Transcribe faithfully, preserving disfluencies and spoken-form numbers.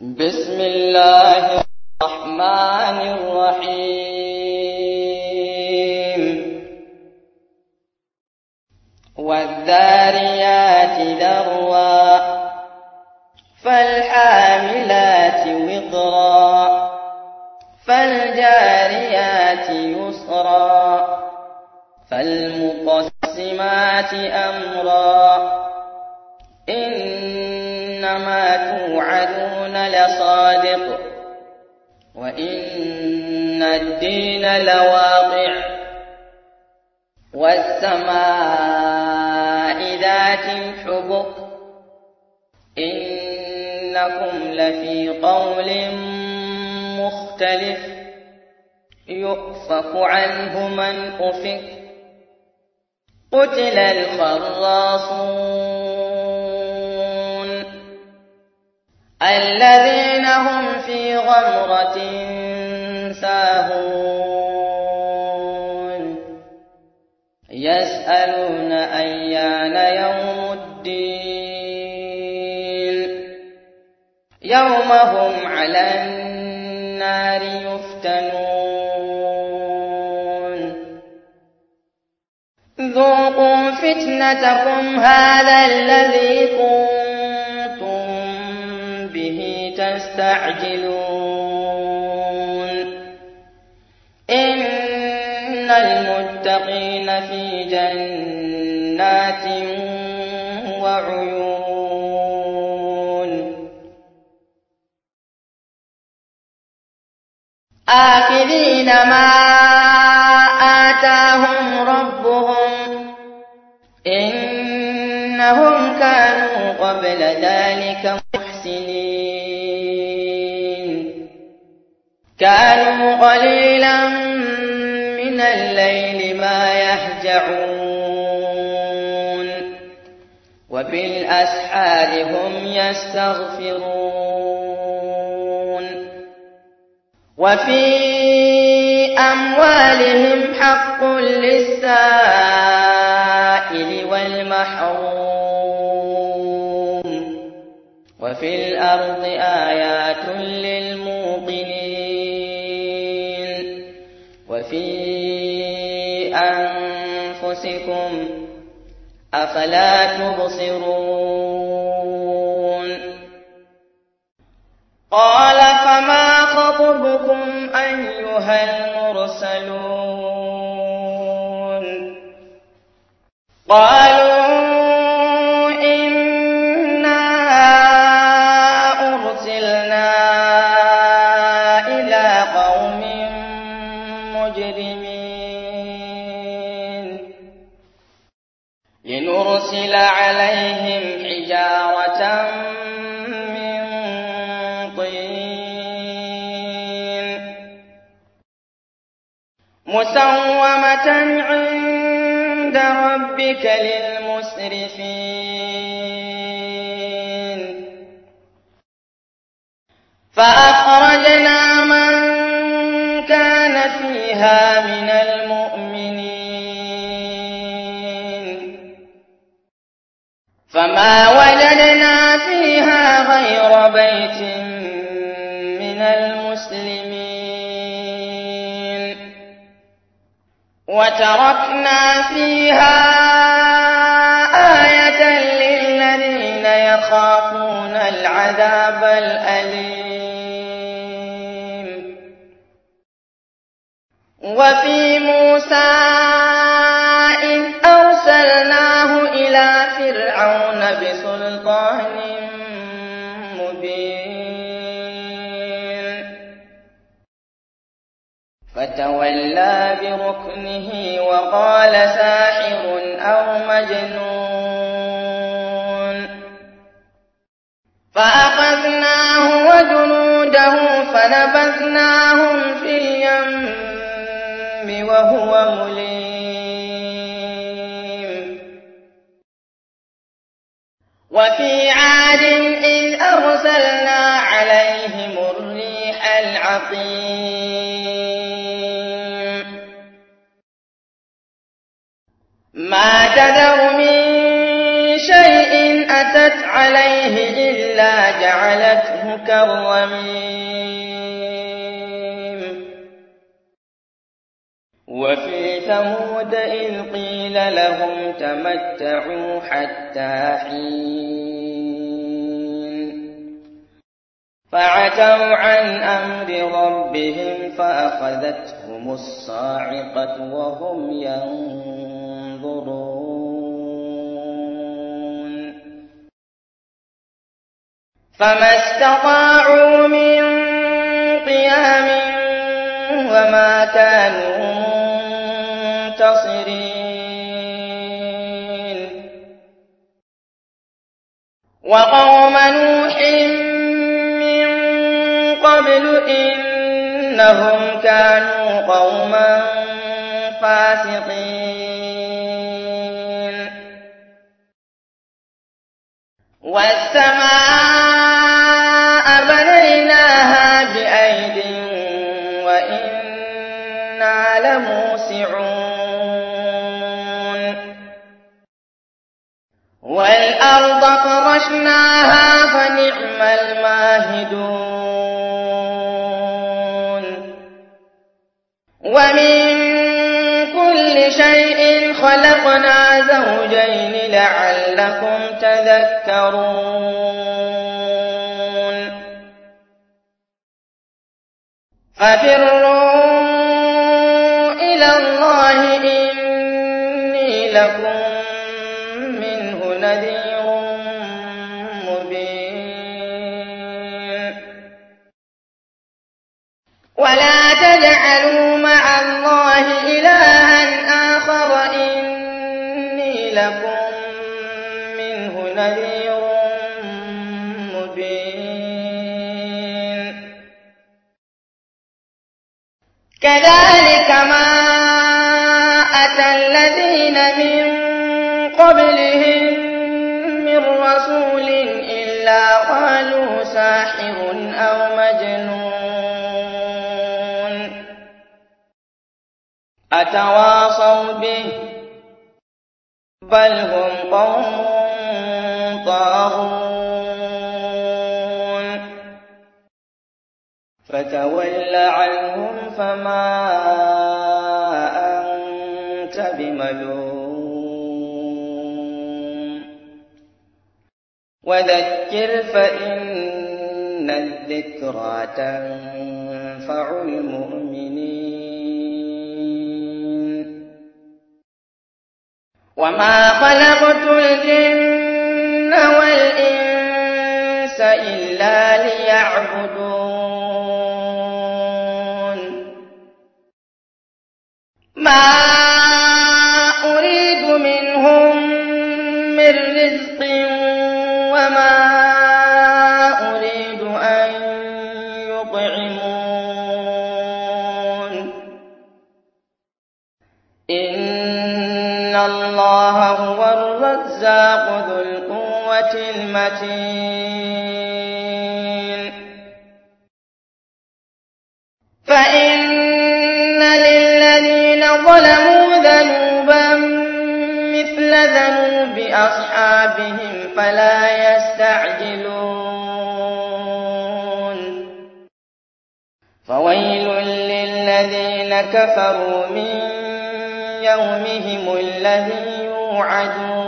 بسم الله الرحمن الرحيم والذاريات ذروا فالحاملات وقرا فالجاريات يسرا فالمقسمات أمرا إنما توعدون لصادق وإن الدين لواقع والسماء ذات الحبك إنكم لفي قول مختلف يؤفك عنه من أفك قتل الخراصون الذين هم في غمرة ساهون يسألون أيان يوم الدين يوم هم على النار يفتنون ذوقوا فتنتكم هذا الذي كنتم به تستعجلون إن المتقين في جنات وعيون آخذين ما آتاهم ربهم إنهم كانوا قبل ذلك محسنين كانوا قليلا من الليل ما يهجعون وبالأسحار هم يستغفرون وفي أموالهم حق للسائل والمحروم وفي الأرض آيات للموقنين وفي أنفسكم أفلا تبصرون قال فما خطبكم أيها المرسلون قالوا إنا أرسلنا إلى قوم مجرمين لنرسل عليهم حجارة من طين مسومة عند ربك للمسرفين فأخرجنا من كان فيها من المؤمنين فما وجدنا فيها غير بيت من المسلمين وتركنا فيها آية للذين يخافون العذاب الأليم وفي موسى إذ أرسلناه إلى فرعون بسلطان مبين فتولى بركنه وقال ساحر أو مجنون فأخذناه وجنوده فنبذناهم في اليم وهو مليم وفي عاد إذ أرسلنا عليهم الريح العقيم ما تذر من شيء مست عليه إلا جعلته كالرميم وفي ثمود إذ قيل لهم تمتعوا حتى حين فعتوا عن أمر ربهم فأخذتهم الصاعقة وهم ينظرون فما استطاعوا من قيام وما كانوا منتصرين وقوم نوح من قبل إنهم كانوا قوما فاسقين والسماء بنيناها بأيد وإنا لموسعون والأرض فرشناها فنعم الماهدون ومن كل شيء خلقنا زوجين لعلكم تذكرون ففروا إلى الله إني لكم منه نذير مبين ولا تجعلوا مع الله إلها آخر إني لكم منه نذير مبين كذلك ما أتى الذين من قبلهم من رسول إلا قالوا ساحر أو مجنون أتواصوا به بل هم قوم طاغون فتول عنهم فما أنت بملوم وذكر فإن الذكرى تنفع المؤمنين وما خلقت الجن والإنس إلا ليعبدون ما أريد منهم من رزق وما أريد أن يطعمون إن الله هو الرزاق ذو القوة المتين فإن للذين ظلموا ذنوبا مثل ذنوب أصحابهم فلا يستعجلون فويل للذين كفروا من يومهم الذي يوعدون